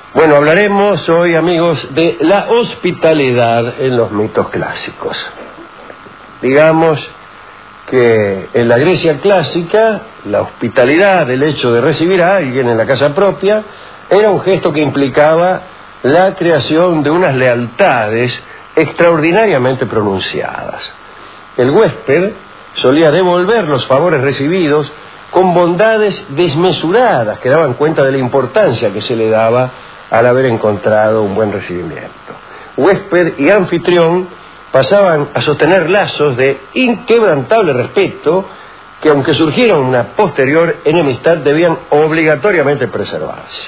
Bueno, hablaremos hoy, amigos, de la hospitalidad en los mitos clásicos. Digamos que en la Grecia clásica, la hospitalidad, el hecho de recibir a alguien en la casa propia, era un gesto que implicaba la creación de unas lealtades extraordinariamente pronunciadas. El huésped solía devolver los favores recibidos con bondades desmesuradas que daban cuenta de la importancia que se le daba al haber encontrado un buen recibimiento. Huésped y anfitrión pasaban a sostener lazos de inquebrantable respeto que, aunque surgiera una posterior enemistad, debían obligatoriamente preservarse.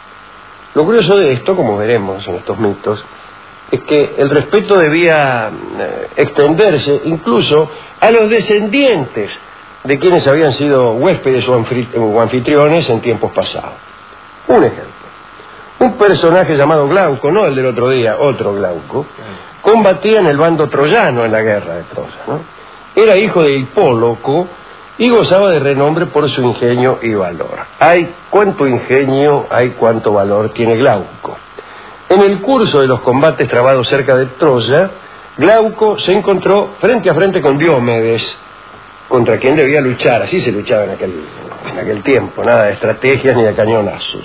Lo curioso de esto, como veremos en estos mitos, es que el respeto debía extenderse incluso a los descendientes de quienes habían sido huéspedes o anfitriones en tiempos pasados. Un ejemplo. Un personaje llamado Glauco, no el del otro día, otro Glauco, combatía en el bando troyano en la guerra de Troya, ¿no? Era hijo de Hipóloco y gozaba de renombre por su ingenio y valor. Hay cuánto ingenio, hay cuánto valor tiene Glauco. En el curso de los combates trabados cerca de Troya, Glauco se encontró frente a frente con Diomedes, contra quien debía luchar. Así se luchaba en aquel tiempo, nada de estrategias ni de cañonazos.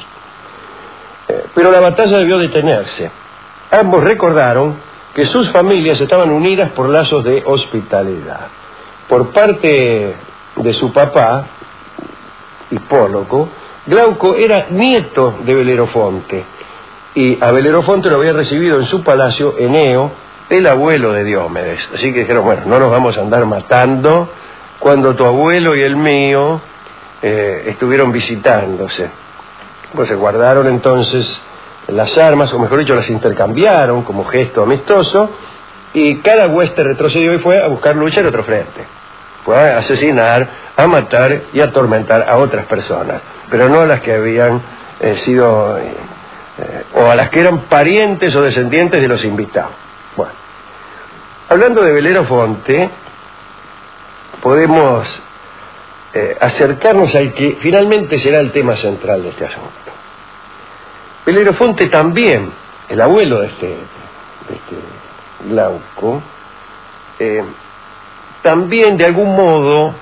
Pero la batalla debió detenerse. Ambos recordaron que sus familias estaban unidas por lazos de hospitalidad. Por parte de su papá, Hipóloco, Glauco era nieto de Belerofonte, y a Belerofonte lo había recibido en su palacio Eneo, el abuelo de Diomedes. Así que dijeron, bueno, no nos vamos a andar matando cuando tu abuelo y el mío estuvieron visitándose. Pues se guardaron entonces las armas, o mejor dicho, las intercambiaron como gesto amistoso, y cada hueste retrocedió y fue a buscar lucha en otro frente. Fue a asesinar, a matar y a atormentar a otras personas, pero no a las que habían sido, o a las que eran parientes o descendientes de los invitados. Bueno, hablando de Belerofonte, podemos acercarnos al que finalmente será el tema central de este asunto. Belerofonte también, el abuelo de este Glauco, también de algún modo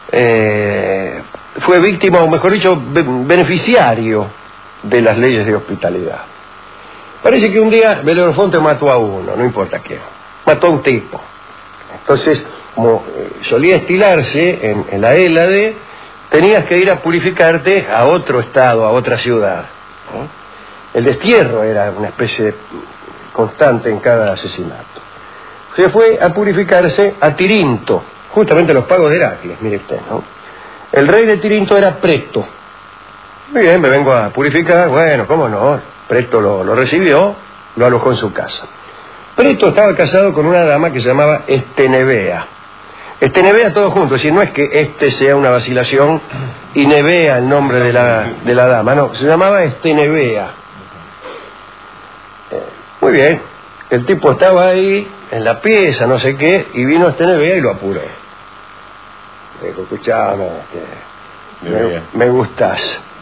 fue víctima, o mejor dicho, beneficiario de las leyes de hospitalidad. Parece que un día Belerofonte mató a uno, no importa quién, mató a un tipo. Entonces, como solía estilarse en la Hélade, tenías que ir a purificarte a otro estado, a otra ciudad, ¿no? El destierro era una especie constante en cada asesinato. Se fue a purificarse a Tirinto, justamente los pagos de Heracles, mire usted, ¿no? El rey de Tirinto era Preto. Muy bien, me vengo a purificar, bueno, cómo no, Preto lo recibió, lo alojó en su casa. Preto estaba casado con una dama que se llamaba Estenebea. Estenebea todo junto, es decir, no es que este sea una vacilación y Nevea el nombre de la dama, no, se llamaba Estenebea. Muy bien, el tipo estaba ahí en la pieza, no sé qué, y vino Estenebea y lo apuró. Le dijo, escuchame, me gustás.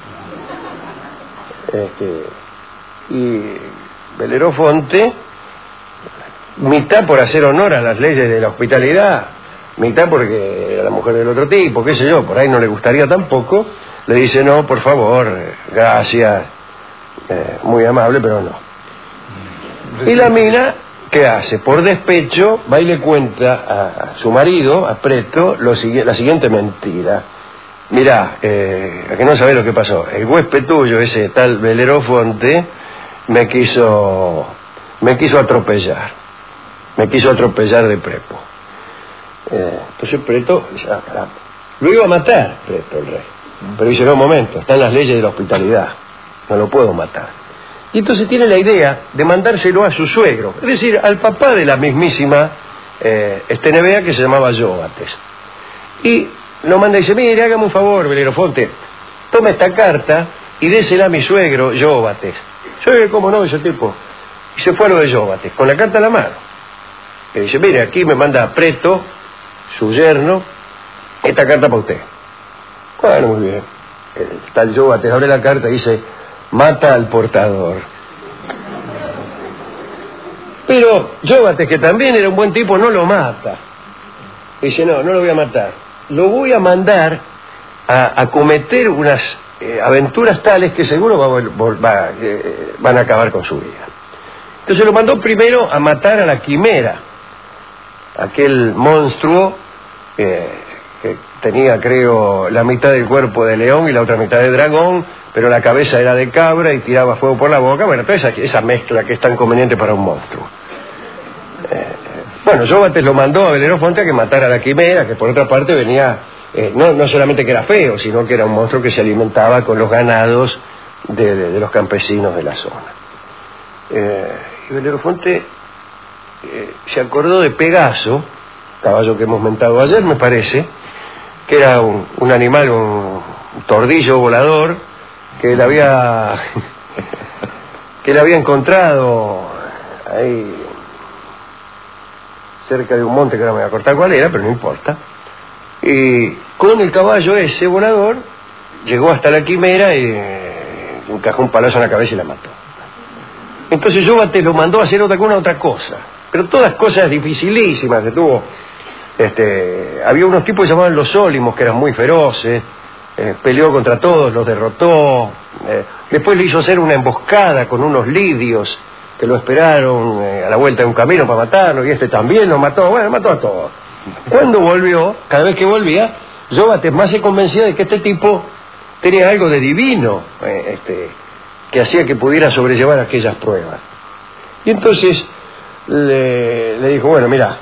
Y Belerofonte, mitad por hacer honor a las leyes de la hospitalidad, mitad porque era la mujer del otro tipo, qué sé yo, por ahí no le gustaría tampoco, le dice, no, por favor, gracias, muy amable, pero no. Y la mina, ¿qué hace? Por despecho, va y le cuenta a su marido, a Preto, la siguiente mentira. Mirá, a que no sabés lo que pasó, el huésped tuyo, ese tal Belerofonte, me quiso atropellar. Me quiso atropellar de prepo. Entonces Preto dice, caramba. Lo iba a matar, Preto, el rey. Pero dice, no, un momento, están las leyes de la hospitalidad. No lo puedo matar. Y entonces tiene la idea de mandárselo a su suegro, es decir, al papá de la mismísima Estenebea, que se llamaba Yóbates. Y lo manda y dice, mire, hágame un favor, Belerofonte, tome esta carta y désela a mi suegro, Yóbates. Yo, ¿cómo no? Ese tipo. Y se fue a lo de Yóbates, con la carta en la mano. Y dice, mire, aquí me manda Preto, su yerno, esta carta para usted. Bueno, muy bien. El tal Yóbates abre la carta y dice, mata al portador. Pero Jóbates, que también era un buen tipo, no lo mata. Dice, no lo voy a matar. Lo voy a mandar a cometer unas aventuras tales que seguro van a acabar con su vida. Entonces lo mandó primero a matar a la quimera, aquel monstruo que tenía, creo, la mitad del cuerpo de león y la otra mitad de dragón, pero la cabeza era de cabra y tiraba fuego por la boca. Bueno, toda esa mezcla que es tan conveniente para un monstruo. Bueno, Jóbates lo mandó a Belerofonte a que matara a la quimera, que por otra parte venía, no solamente que era feo, sino que era un monstruo que se alimentaba con los ganados de los campesinos de la zona. Y Belerofonte se acordó de Pegaso, caballo que hemos mentado ayer, me parece, que era un animal, un tordillo volador, que él había encontrado ahí cerca de un monte, que no me voy a acordar cuál era, pero no importa. Y con el caballo ese volador llegó hasta la quimera y encajó un palazo en la cabeza y la mató. Entonces Jóbates lo mandó a hacer otra cosa, pero todas cosas dificilísimas que tuvo. Había unos tipos que se llamaban los Ólimos, que eran muy feroces, peleó contra todos, los derrotó, después le hizo hacer una emboscada con unos lidios que lo esperaron a la vuelta de un camino para matarlo, y también lo mató. Bueno, mató a todos. Cuando volvió, cada vez que volvía, Jóbates más se convencía de que este tipo tenía algo de divino, que hacía que pudiera sobrellevar aquellas pruebas. Y entonces le dijo, bueno, mira,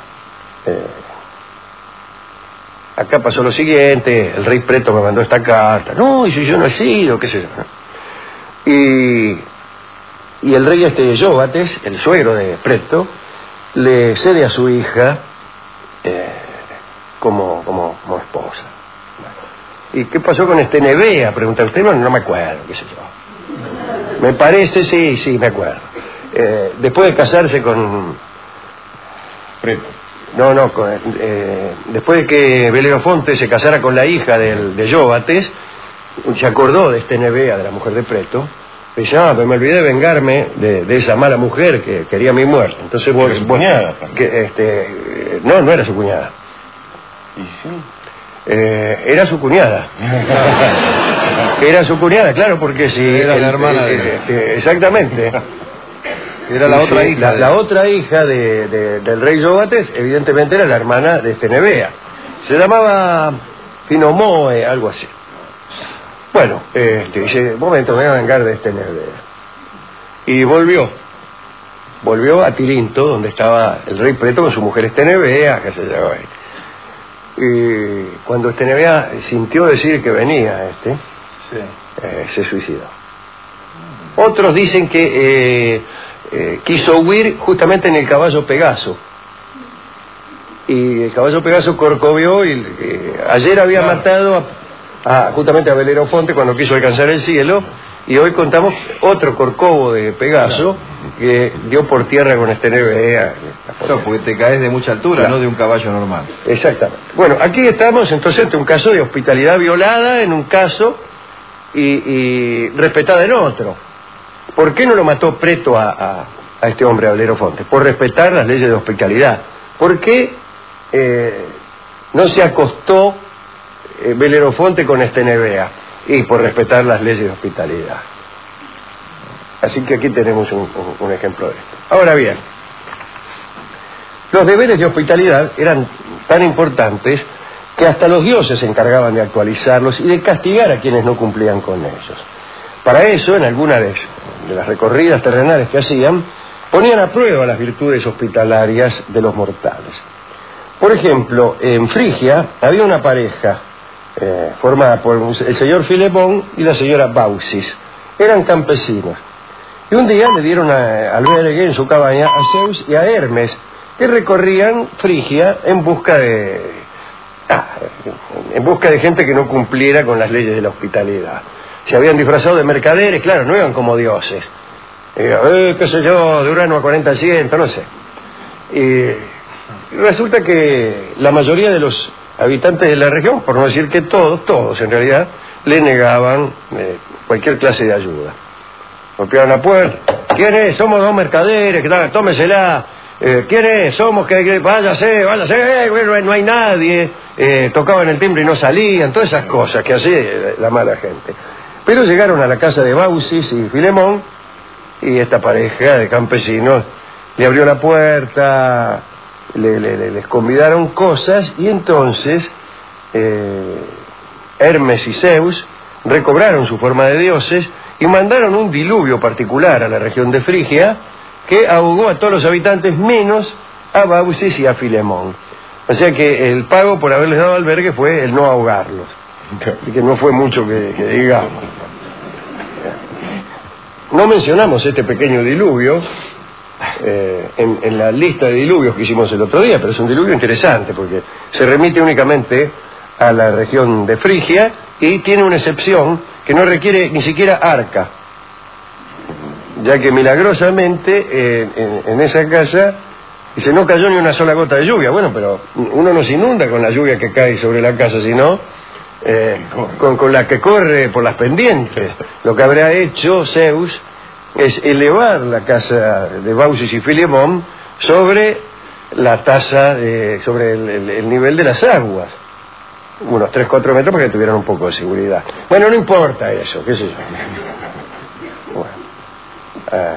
acá pasó lo siguiente, el rey Preto me mandó esta carta. No, y si yo no he sido, qué sé yo, ¿no? Y el rey Jóbates, el suegro de Preto, le cede a su hija como esposa. ¿Y qué pasó con Nevea? Pregunta usted. No me acuerdo, qué sé yo. Me parece, sí, me acuerdo. Después de casarse con Preto. Después de que Belerofonte se casara con la hija de Jóbates, se acordó de Nevea, de la mujer de Preto. Dice, pero me olvidé de vengarme de esa mala mujer que quería mi muerte. Entonces vos, su cuñada, no era su cuñada. ¿Y sí? Era su cuñada. Era su cuñada, claro, porque si era la hermana de... exactamente. Era la otra hija. La otra hija del rey Jóbates, evidentemente era la hermana de Nevea. Se llamaba Finomoe, algo así. Bueno, dice, un momento, me voy a vengar de Nevea. Y volvió a Tirinto, donde estaba el rey Preto con su mujer Nevea, qué sé yo. Y cuando Nevea sintió decir que venía se suicidó. Otros dicen que quiso huir justamente en el caballo Pegaso. Y el caballo Pegaso corcovió y ayer había matado justamente a Belerofonte cuando quiso alcanzar el cielo, y hoy contamos otro corcovo de Pegaso que dio por tierra con Nevea. Claro, porque te caes de mucha altura, claro. No de un caballo normal. Exactamente. Bueno, aquí estamos entonces ante un caso de hospitalidad violada en un caso y respetada en otro. ¿Por qué no lo mató Preto a este hombre, a Belerofonte? Por respetar las leyes de hospitalidad. ¿Por qué no se acostó Belerofonte con Nevea? Y por respetar las leyes de hospitalidad. Así que aquí tenemos un ejemplo de esto. Ahora bien, los deberes de hospitalidad eran tan importantes que hasta los dioses se encargaban de actualizarlos y de castigar a quienes no cumplían con ellos. Para eso, en algunas de las recorridas terrenales que hacían, ponían a prueba las virtudes hospitalarias de los mortales. Por ejemplo, en Frigia había una pareja formada por el señor Filemón y la señora Baucis. Eran campesinos. Y un día le dieron albergue en su cabaña a Zeus y a Hermes, que recorrían Frigia en busca de gente que no cumpliera con las leyes de la hospitalidad. Se habían disfrazado de mercaderes, claro, no iban como dioses. Qué sé yo, de Urano a 40 al 100, no sé. Y resulta que la mayoría de los habitantes de la región, por no decir que todos en realidad, le negaban cualquier clase de ayuda. Golpeaban la puerta. ¿Quién es? Somos dos mercaderes, tómesela. ¿quiénes somos? Váyase, no hay nadie. Tocaban el timbre y no salían, todas esas cosas que hacía la mala gente. Pero llegaron a la casa de Baucis y Filemón, y esta pareja de campesinos le abrió la puerta, les convidaron cosas, y entonces Hermes y Zeus recobraron su forma de dioses y mandaron un diluvio particular a la región de Frigia que ahogó a todos los habitantes menos a Baucis y a Filemón. O sea que el pago por haberles dado albergue fue el no ahogarlos. Así que no fue mucho que digamos. No mencionamos este pequeño diluvio en la lista de diluvios que hicimos el otro día, pero es un diluvio interesante porque se remite únicamente a la región de Frigia y tiene una excepción que no requiere ni siquiera arca, ya que milagrosamente en esa casa dice no cayó ni una sola gota de lluvia. Bueno, pero uno no se inunda con la lluvia que cae sobre la casa, sino con la que corre por las pendientes. Lo que habrá hecho Zeus es elevar la casa de Baucis y Filemón sobre la tasa, sobre el nivel de las aguas, unos 3-4 metros, para que tuvieran un poco de seguridad. Bueno, no importa eso, qué sé yo. Bueno,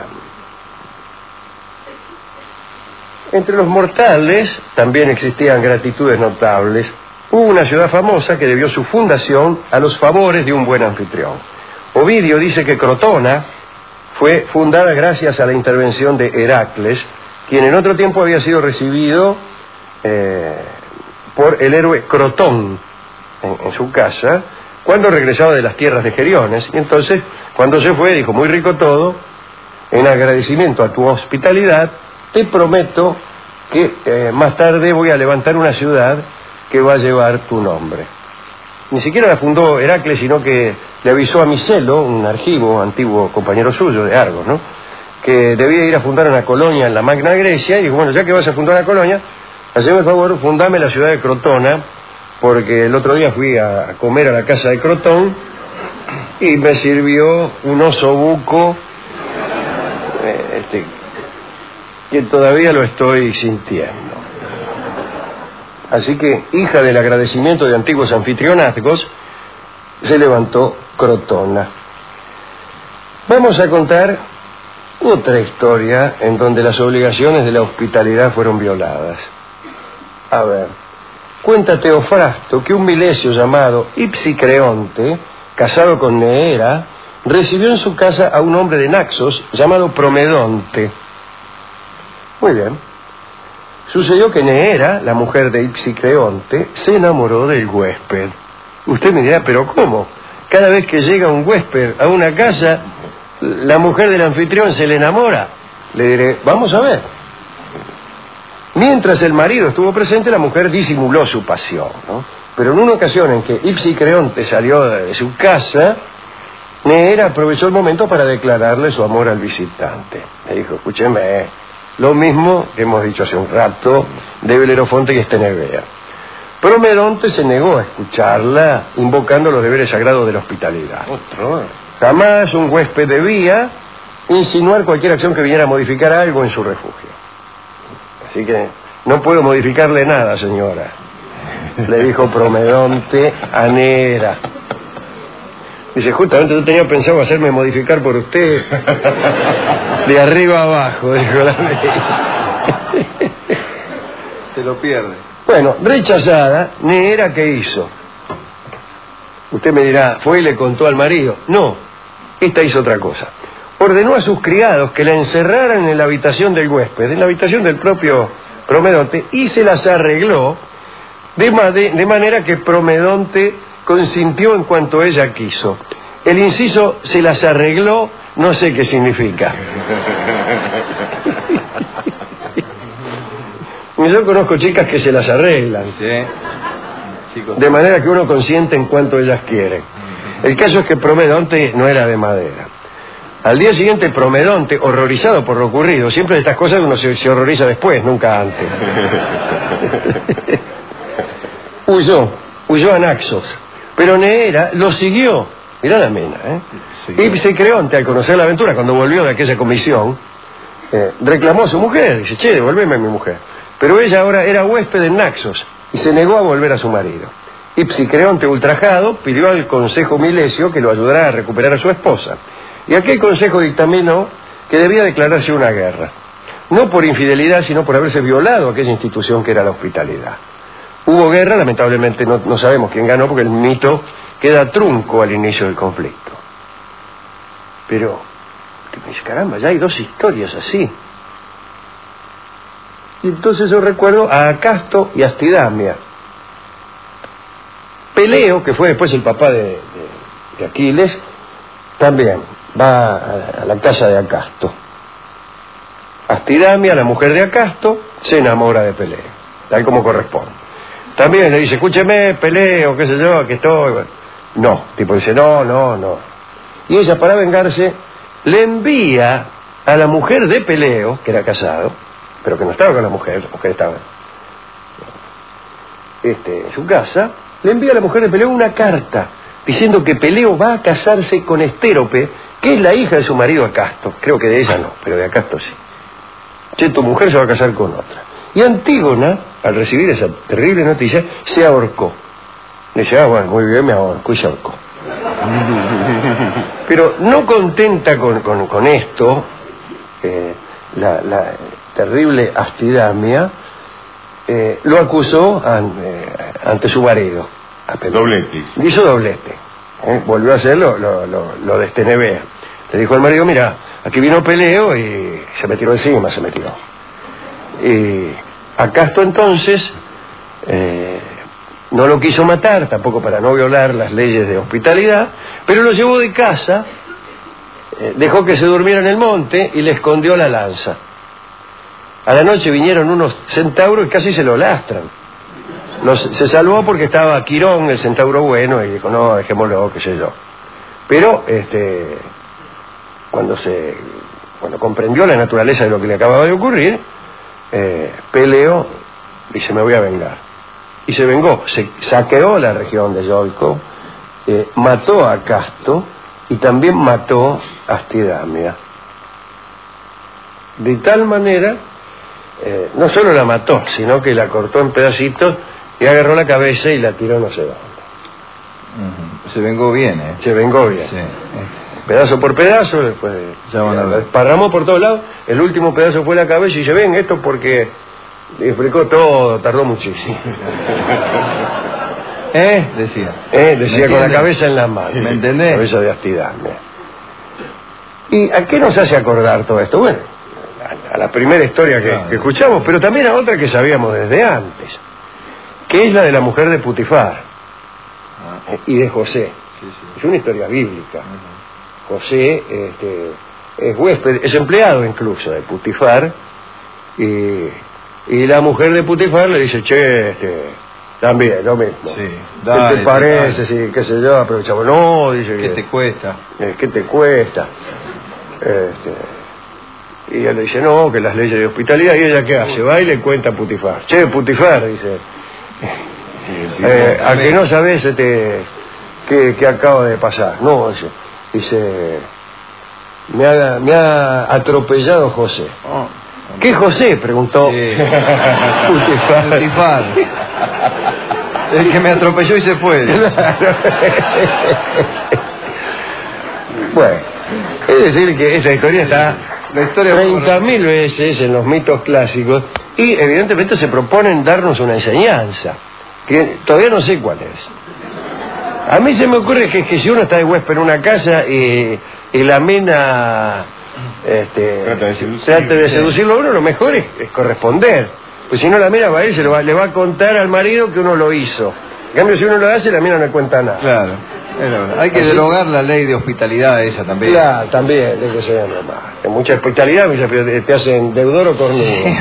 entre los mortales también existían gratitudes notables. Hubo una ciudad famosa que debió su fundación a los favores de un buen anfitrión. Ovidio dice que Crotona fue fundada gracias a la intervención de Heracles, quien en otro tiempo había sido recibido por el héroe Crotón en su casa, cuando regresaba de las tierras de Geriones. Y entonces, cuando se fue, dijo, muy rico todo, en agradecimiento a tu hospitalidad, te prometo que más tarde voy a levantar una ciudad que va a llevar tu nombre. Ni siquiera la fundó Heracles, sino que le avisó a Micelo, un argivo, antiguo compañero suyo de Argos, ¿no?, que debía ir a fundar una colonia en la Magna Grecia, y dijo, bueno, ya que vas a fundar una colonia, haceme el favor, fundame la ciudad de Crotona, porque el otro día fui a comer a la casa de Crotón y me sirvió un oso buco que todavía lo estoy sintiendo. Así que, hija del agradecimiento de antiguos anfitrionazgos, se levantó Crotona. Vamos a contar otra historia en donde las obligaciones de la hospitalidad fueron violadas. A ver, cuenta Teofrasto que un milesio llamado Ipsicreonte, casado con Neera, recibió en su casa a un hombre de Naxos llamado Promedonte. Muy bien. Sucedió que Neera, la mujer de Ipsicreonte, se enamoró del huésped. Usted me dirá, ¿pero cómo? Cada vez que llega un huésped a una casa, ¿la mujer del anfitrión se le enamora? Le diré, vamos a ver. Mientras el marido estuvo presente, la mujer disimuló su pasión, ¿no? Pero en una ocasión en que Ipsicreonte salió de su casa, Neera aprovechó el momento para declararle su amor al visitante. Le dijo, escúcheme, lo mismo que hemos dicho hace un rato de Belerofonte y Estenebea. Promedonte se negó a escucharla, invocando los deberes sagrados de la hospitalidad. Jamás un huésped debía insinuar cualquier acción que viniera a modificar algo en su refugio. Así que no puedo modificarle nada, señora, le dijo Promedonte a Neera. Dice, justamente yo tenía pensado hacerme modificar por usted de arriba abajo, dijo la ley. Se lo pierde. Bueno, rechazada, Neera, ¿qué hizo? Usted me dirá, ¿fue y le contó al marido? No, esta hizo otra cosa. Ordenó a sus criados que la encerraran en la habitación del huésped, en la habitación del propio Promedonte, y se las arregló de manera que Promedonte consintió en cuanto ella quiso. El inciso se las arregló, no sé qué significa. Yo conozco chicas que se las arreglan, Sí. de manera que uno consiente en cuanto ellas quieren. El caso es que Promedonte no era de madera. Al día siguiente, Promedonte, horrorizado por lo ocurrido, siempre de estas cosas uno se horroriza después, nunca antes, huyó a Naxos. Pero Neera lo siguió. Mirá la mena, ¿eh? Sí. Ipsicreonte, al conocer la aventura, cuando volvió de aquella comisión, reclamó a su mujer, dice, che, devolveme a mi mujer. Pero ella ahora era huésped en Naxos y se negó a volver a su marido. Y Psicreonte, ultrajado, pidió al consejo Milesio que lo ayudara a recuperar a su esposa. Y aquel consejo dictaminó que debía declararse una guerra. No por infidelidad, sino por haberse violado aquella institución que era la hospitalidad. Hubo guerra, lamentablemente no sabemos quién ganó, porque el mito queda trunco al inicio del conflicto. Pero, caramba, ya hay dos historias así. Y entonces yo recuerdo a Acasto y Astidamia. Peleo, que fue después el papá de Aquiles, también va a la casa de Acasto. Astidamia, la mujer de Acasto, se enamora de Peleo, tal como corresponde. También le dice, escúcheme, Peleo, qué sé yo, aquí estoy. Bueno, no, tipo dice, no. Y ella, para vengarse, le envía a la mujer de Peleo, que era casado, pero que no estaba con la mujer estaba en su casa, le envía a la mujer de Peleo una carta diciendo que Peleo va a casarse con Estérope, que es la hija de su marido Acasto. Creo que de ella no, pero de Acasto sí. Che, tu mujer se va a casar con otra. Y Antígona, al recibir esa terrible noticia, se ahorcó. Le dice, bueno, muy bien, me ahorco, y se ahorcó. Pero no contenta con esto, la terrible Astidamia lo acusó ante su marido. Doblete. Hizo doblete. Volvió a hacer lo de Estenebea. Le dijo al marido, mira, aquí vino Peleo y se me tiró encima, Y Acasto entonces no lo quiso matar, tampoco para no violar las leyes de hospitalidad, pero lo llevó de casa, dejó que se durmiera en el monte y le escondió la lanza. A la noche vinieron unos centauros y casi se lo lastran. Se salvó porque estaba Quirón, el centauro bueno, y dijo, no, dejémoslo, qué sé yo. Pero cuando comprendió la naturaleza de lo que le acababa de ocurrir, Peleo dice, me voy a vengar. Y se vengó, se saqueó la región de Yolco, mató a Acasto y también mató a Astidamia. De tal manera, no solo la mató, sino que la cortó en pedacitos y agarró la cabeza y la tiró no sé dónde. Se vengó bien, Se vengó bien. Sí. Pedazo por pedazo, después ya van a ver. Parramó por todos lados, el último pedazo fue la cabeza y dice, ven, esto porque le explicó todo, tardó muchísimo. Decía con la cabeza en la mano. ¿Me entendés? Cabeza de Astidamia. ¿Y a qué nos hace acordar todo esto? Bueno, a la primera historia que escuchamos, pero también a otra que sabíamos desde antes, que es la de la mujer de Putifar y de José. Sí. Es una historia bíblica. José es huésped, es empleado incluso de Putifar, y la mujer de Putifar le dice, che, también, lo mismo. Sí, dale, ¿qué te parece? Sí, qué sé yo, aprovechamos. No, dice ¿qué te cuesta? ¿Qué te cuesta? Y él le dice, no, que las leyes de hospitalidad. ¿Y ella qué hace? Va y le cuenta a Putifar. Che, Putifar, dice, a que no sabés qué acaba de pasar. No, dice, me ha atropellado José. ¿Qué José? Preguntó Putifar. El que me atropelló y se fue. Bueno, es decir que esa historia está 30.000 veces en los mitos clásicos y evidentemente se proponen darnos una enseñanza que todavía no sé cuál es. A mí se me ocurre que si uno está de huésped en una casa y la mina trata de seducirlo a uno, lo mejor es corresponder, pues si no la mina va a ir, le va a contar al marido que uno lo hizo. En cambio, si uno lo hace, la mina no cuenta nada. Claro. Hay que derogar la ley de hospitalidad esa también. Claro, también, es que sea normal. Hay mucha hospitalidad, pero te hacen deudor o cornudo. Sí.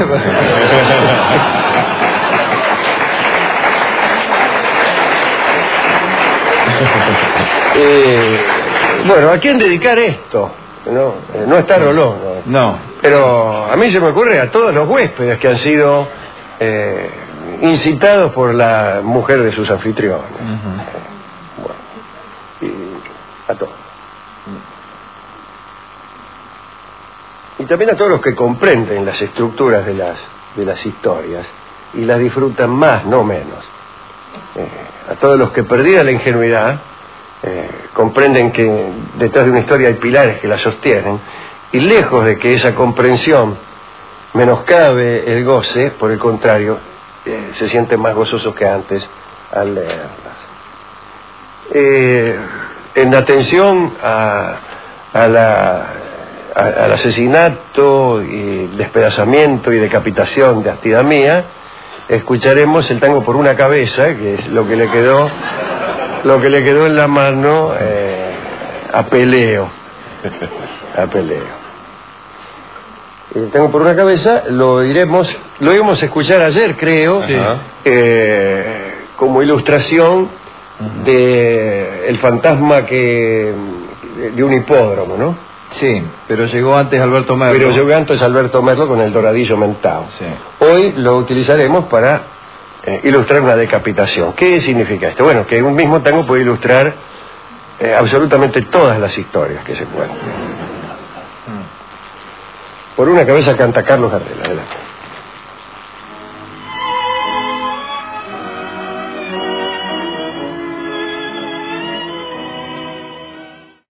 Bueno, ¿a quién dedicar esto? No está Rolón. No. Pero a mí se me ocurre a todos los huéspedes que han sido incitados por la mujer de sus anfitriones. Bueno, y a todos. y también a todos los que comprenden las estructuras de las historias y las disfrutan más, no menos. A todos los que perdida la ingenuidad comprenden que detrás de una historia hay pilares que la sostienen, y lejos de que esa comprensión menoscabe el goce, por el contrario, se sienten más gozosos que antes al leerlas. En atención al asesinato y despedazamiento y decapitación de Astidamía, escucharemos el tango Por una cabeza, que es lo que le quedó en la mano a Peleo. El tango Por una cabeza lo íbamos a escuchar ayer, creo, sí, como ilustración de el fantasma de un hipódromo, ¿no? Sí, pero llegó antes Alberto Merlo. Pero llegó antes Alberto Merlo con el doradillo mentado. Sí. Hoy lo utilizaremos para ilustrar una decapitación. ¿Qué significa esto? Bueno, que un mismo tango puede ilustrar absolutamente todas las historias que se cuentan. Por una cabeza canta Carlos Gardel. Adelante.